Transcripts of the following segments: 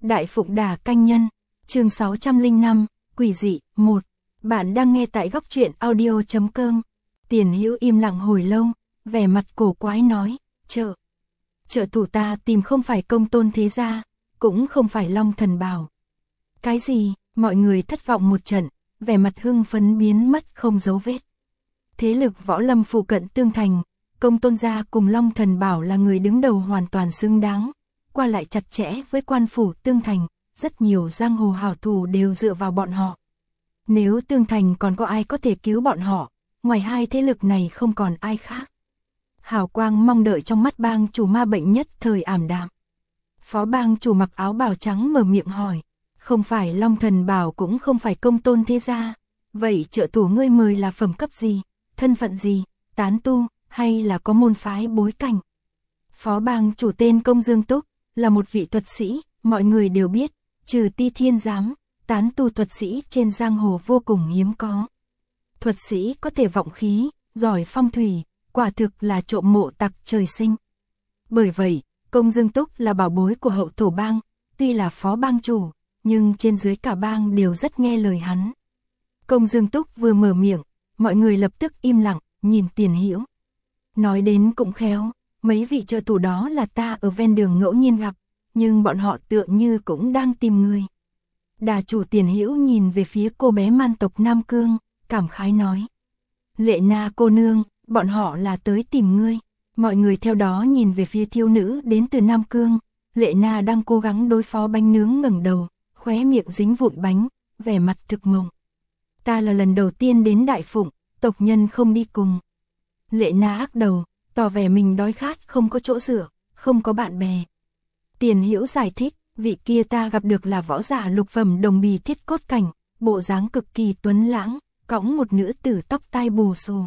Đại Phụng Đà Canh Nhân, chương 605, Quỷ dị, 1. Bạn đang nghe tại góc truyện audio.com. Tiền Hữu im lặng hồi lâu, vẻ mặt cổ quái nói, trợ thủ ta tìm không phải Công Tôn thế gia, cũng không phải Long Thần Bảo. Cái gì? Mọi người thất vọng một trận, vẻ mặt hưng phấn biến mất không dấu vết. Thế lực võ lâm phụ cận Tương Thành, Công Tôn gia cùng Long Thần Bảo là người đứng đầu hoàn toàn xứng đáng, qua lại chặt chẽ với quan phủ Tương Thành, rất nhiều giang hồ hảo thủ đều dựa vào bọn họ. Nếu Tương Thành còn có ai có thể cứu bọn họ, ngoài hai thế lực này không còn ai khác. Hào quang mong đợi trong mắt bang chủ Ma Bệnh nhất thời ảm đạm. Phó bang chủ mặc áo bào trắng mở miệng hỏi, không phải Long Thần Bảo cũng không phải Công Tôn thế gia, vậy trợ thủ ngươi mời là phẩm cấp gì, thân phận gì, tán tu, hay là có môn phái bối cảnh? Phó bang chủ tên Công Dương Túc, là một vị thuật sĩ, mọi người đều biết, trừ Ti Thiên Giám, tán tu thuật sĩ trên giang hồ vô cùng hiếm có. Thuật sĩ có thể vọng khí, giỏi phong thủy, quả thực là trộm mộ tặc trời sinh. Bởi vậy, Công Dương Túc là bảo bối của hậu thổ bang, tuy là phó bang chủ, nhưng trên dưới cả bang đều rất nghe lời hắn. Công Dương Túc vừa mở miệng, mọi người lập tức im lặng, nhìn Tiền Hữu. Nói đến cũng khéo, mấy vị trợ thủ đó là ta ở ven đường ngẫu nhiên gặp, nhưng bọn họ tựa như cũng đang tìm người. Đà chủ Tiền Hữu nhìn về phía cô bé man tộc Nam Cương, cảm khái nói. Lệ Na cô nương, bọn họ là tới tìm ngươi. Mọi người theo đó nhìn về phía thiếu nữ đến từ Nam Cương. Lệ Na đang cố gắng đối phó bánh nướng ngẩng đầu, khóe miệng dính vụn bánh, vẻ mặt thực mộng. Ta là lần đầu tiên đến Đại Phụng, tộc nhân không đi cùng. Lệ Na ác đầu, tỏ vẻ mình đói khát không có chỗ dựa, không có bạn bè. Tiền Hữu giải thích, vị kia ta gặp được là võ giả lục phẩm đồng bì thiết cốt cảnh, bộ dáng cực kỳ tuấn lãng, cõng một nữ tử tóc tai bù xù.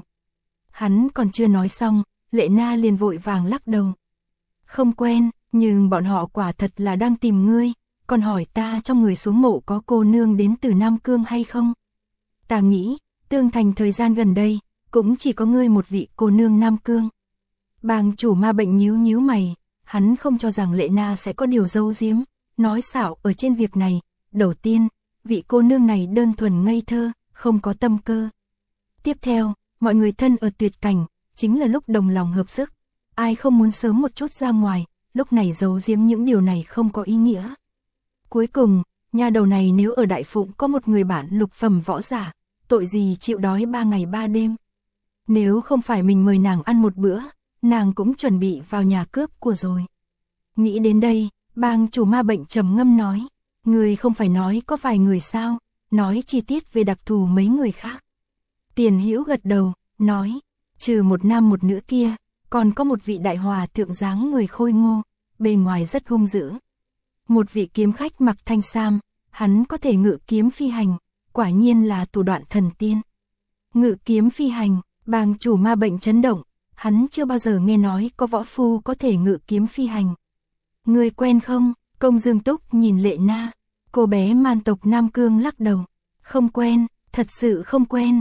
Hắn còn chưa nói xong, Lệ Na liền vội vàng lắc đầu. Không quen, nhưng bọn họ quả thật là đang tìm ngươi, còn hỏi ta trong người xuống mộ có cô nương đến từ Nam Cương hay không. Ta nghĩ, Tương Thành thời gian gần đây, cũng chỉ có ngươi một vị cô nương Nam Cương. Bang chủ Ma Bệnh nhíu nhíu mày, hắn không cho rằng Lệ Na sẽ có điều giấu giếm, nói xạo ở trên việc này. Đầu tiên, vị cô nương này đơn thuần ngây thơ, không có tâm cơ. Tiếp theo, mọi người thân ở tuyệt cảnh, chính là lúc đồng lòng hợp sức. Ai không muốn sớm một chút ra ngoài, lúc này giấu giếm những điều này không có ý nghĩa. Cuối cùng, nhà đầu này nếu ở Đại Phụng có một người bạn lục phẩm võ giả, tội gì chịu đói 3 ngày 3 đêm. Nếu không phải mình mời nàng ăn một bữa, nàng cũng chuẩn bị vào nhà cướp của rồi. Nghĩ đến đây, bang chủ Ma Bệnh trầm ngâm nói, người không phải nói có vài người sao, nói chi tiết về đặc thù mấy người khác. Tiền Hữu gật đầu, nói, trừ một nam một nữ kia, còn có một vị đại hòa thượng dáng người khôi ngô, bề ngoài rất hung dữ. Một vị kiếm khách mặc thanh sam, hắn có thể ngự kiếm phi hành, quả nhiên là thủ đoạn thần tiên. Ngự kiếm phi hành, bang chủ Ma Bệnh chấn động, hắn chưa bao giờ nghe nói có võ phu có thể ngự kiếm phi hành. Người quen không? Công Dương Túc nhìn Lệ Na, cô bé man tộc Nam Cương lắc đầu. Không quen, thật sự không quen,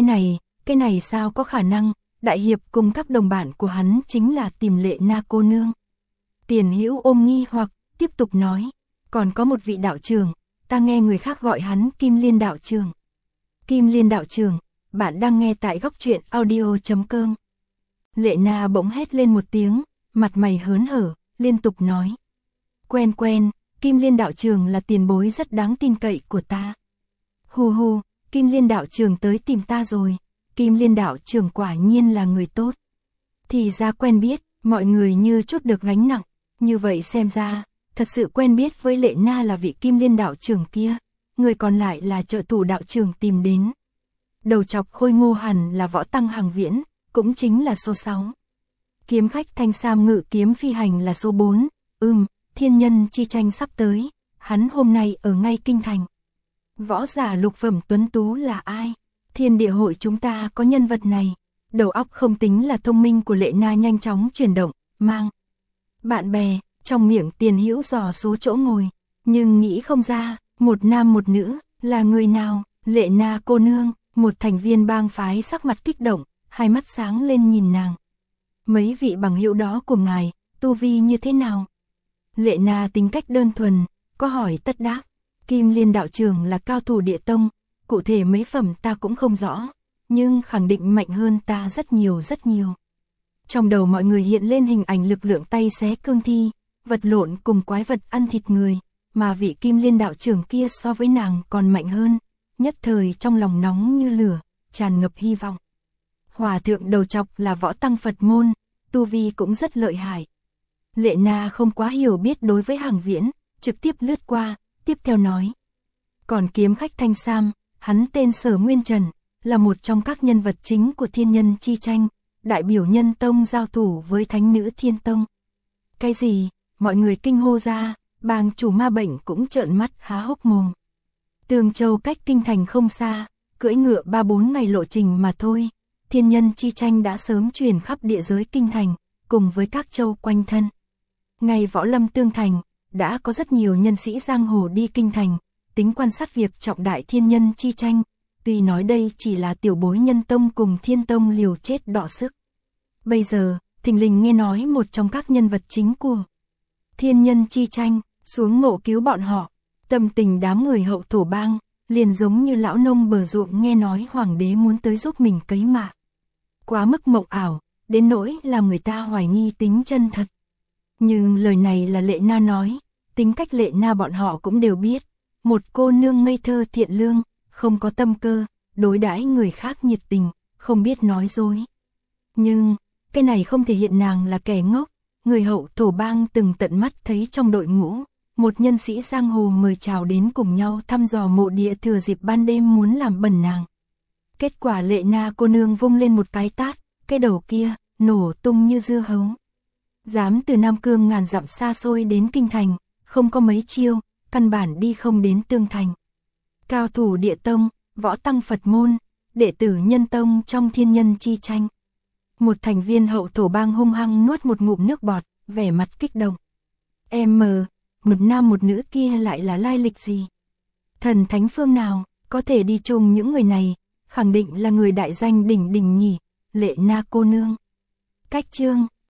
cái này sao có khả năng, đại hiệp cùng các đồng bạn của hắn chính là tìm Lệ Na cô nương. Tiền Hữu ôm nghi hoặc, tiếp tục nói, còn có một vị đạo trưởng, ta nghe người khác gọi hắn Kim Liên đạo trưởng. Kim Liên đạo trưởng, bạn đang nghe tại góc truyện audio.com. Lệ Na bỗng hét lên một tiếng, mặt mày hớn hở, liên tục nói. Quen, Kim Liên đạo trưởng là tiền bối rất đáng tin cậy của ta. Hù, Kim Liên đạo trưởng tới tìm ta rồi, Kim Liên đạo trưởng quả nhiên là người tốt. Thì ra quen biết, mọi người như chút được gánh nặng, như vậy xem ra, thật sự quen biết với Lệ Na là vị Kim Liên đạo trưởng kia, người còn lại là trợ thủ đạo trưởng tìm đến. Đầu chọc khôi ngô hẳn là võ tăng Hàng Viễn, cũng chính là số 6. Kiếm khách thanh sam ngự kiếm phi hành là số 4, thiên nhân chi tranh sắp tới, hắn hôm nay ở ngay kinh thành. Võ giả lục phẩm tuấn tú là ai? Thiên địa hội chúng ta có nhân vật này. Đầu óc không tính là thông minh của Lệ Na nhanh chóng chuyển động, mang bạn bè, trong miệng Tiền Hữu dò số chỗ ngồi, nhưng nghĩ không ra, một nam một nữ, là người nào? Lệ Na cô nương, một thành viên bang phái sắc mặt kích động, hai mắt sáng lên nhìn nàng. Mấy vị bằng hữu đó của ngài, tu vi như thế nào? Lệ Na tính cách đơn thuần, có hỏi tất đáp. Kim Liên đạo trưởng là cao thủ địa tông, cụ thể mấy phẩm ta cũng không rõ, nhưng khẳng định mạnh hơn ta rất nhiều rất nhiều. Trong đầu mọi người hiện lên hình ảnh lực lượng tay xé cương thi, vật lộn cùng quái vật ăn thịt người, mà vị Kim Liên đạo trưởng kia so với nàng còn mạnh hơn, nhất thời trong lòng nóng như lửa, tràn ngập hy vọng. Hòa thượng đầu trọc là võ tăng Phật môn, tu vi cũng rất lợi hại. Lệ Na không quá hiểu biết đối với Hàng Viễn, trực tiếp lướt qua, tiếp theo nói. Còn kiếm khách Thanh Sam, hắn tên Sở Nguyên Trần, là một trong các nhân vật chính của Thiên Nhân chi tranh, đại biểu Nhân Tông giao thủ với Thánh Nữ Thiên Tông. Cái gì? Mọi người kinh hô ra, bang chủ ma bệnh cũng trợn mắt há hốc mồm. Tường Châu cách kinh thành không xa, cưỡi ngựa 3-4 ngày lộ trình mà thôi. Thiên Nhân chi tranh đã sớm truyền khắp địa giới kinh thành, cùng với các châu quanh thân. Ngày Võ Lâm Tương Thành, đã có rất nhiều nhân sĩ giang hồ đi kinh thành, tính quan sát việc trọng đại Thiên Nhân chi tranh, tuy nói đây chỉ là tiểu bối Nhân Tông cùng Thiên Tông liều chết đọ sức. Bây giờ, thình lình nghe nói một trong các nhân vật chính của Thiên Nhân chi tranh, xuống mộ cứu bọn họ, tâm tình đám người Hậu Thổ bang, liền giống như lão nông bờ ruộng nghe nói hoàng đế muốn tới giúp mình cấy mạ. Quá mức mộng ảo, đến nỗi làm người ta hoài nghi tính chân thật. Nhưng lời này là Lệ Na nói, tính cách Lệ Na bọn họ cũng đều biết, một cô nương ngây thơ thiện lương, không có tâm cơ, đối đãi người khác nhiệt tình, không biết nói dối. Nhưng, cái này không thể hiện nàng là kẻ ngốc, người Hậu Thổ bang từng tận mắt thấy trong đội ngũ, một nhân sĩ giang hồ mời chào đến cùng nhau thăm dò mộ địa thừa dịp ban đêm muốn làm bẩn nàng. Kết quả Lệ Na cô nương vung lên một cái tát, cái đầu kia, nổ tung như dưa hấu. Dám từ Nam Cương ngàn dặm xa xôi đến kinh thành, không có mấy chiêu, căn bản đi không đến Tương Thành. Cao thủ địa tông, võ tăng Phật môn, đệ tử Nhân Tông trong Thiên Nhân chi tranh. Một thành viên Hậu Thổ bang hung hăng nuốt một ngụm nước bọt, vẻ mặt kích động. Một nam một nữ kia lại là lai lịch gì? Thần thánh phương nào, có thể đi chung những người này, khẳng định là người đại danh đỉnh đỉnh nhỉ, Lệ Na cô nương. Cách chương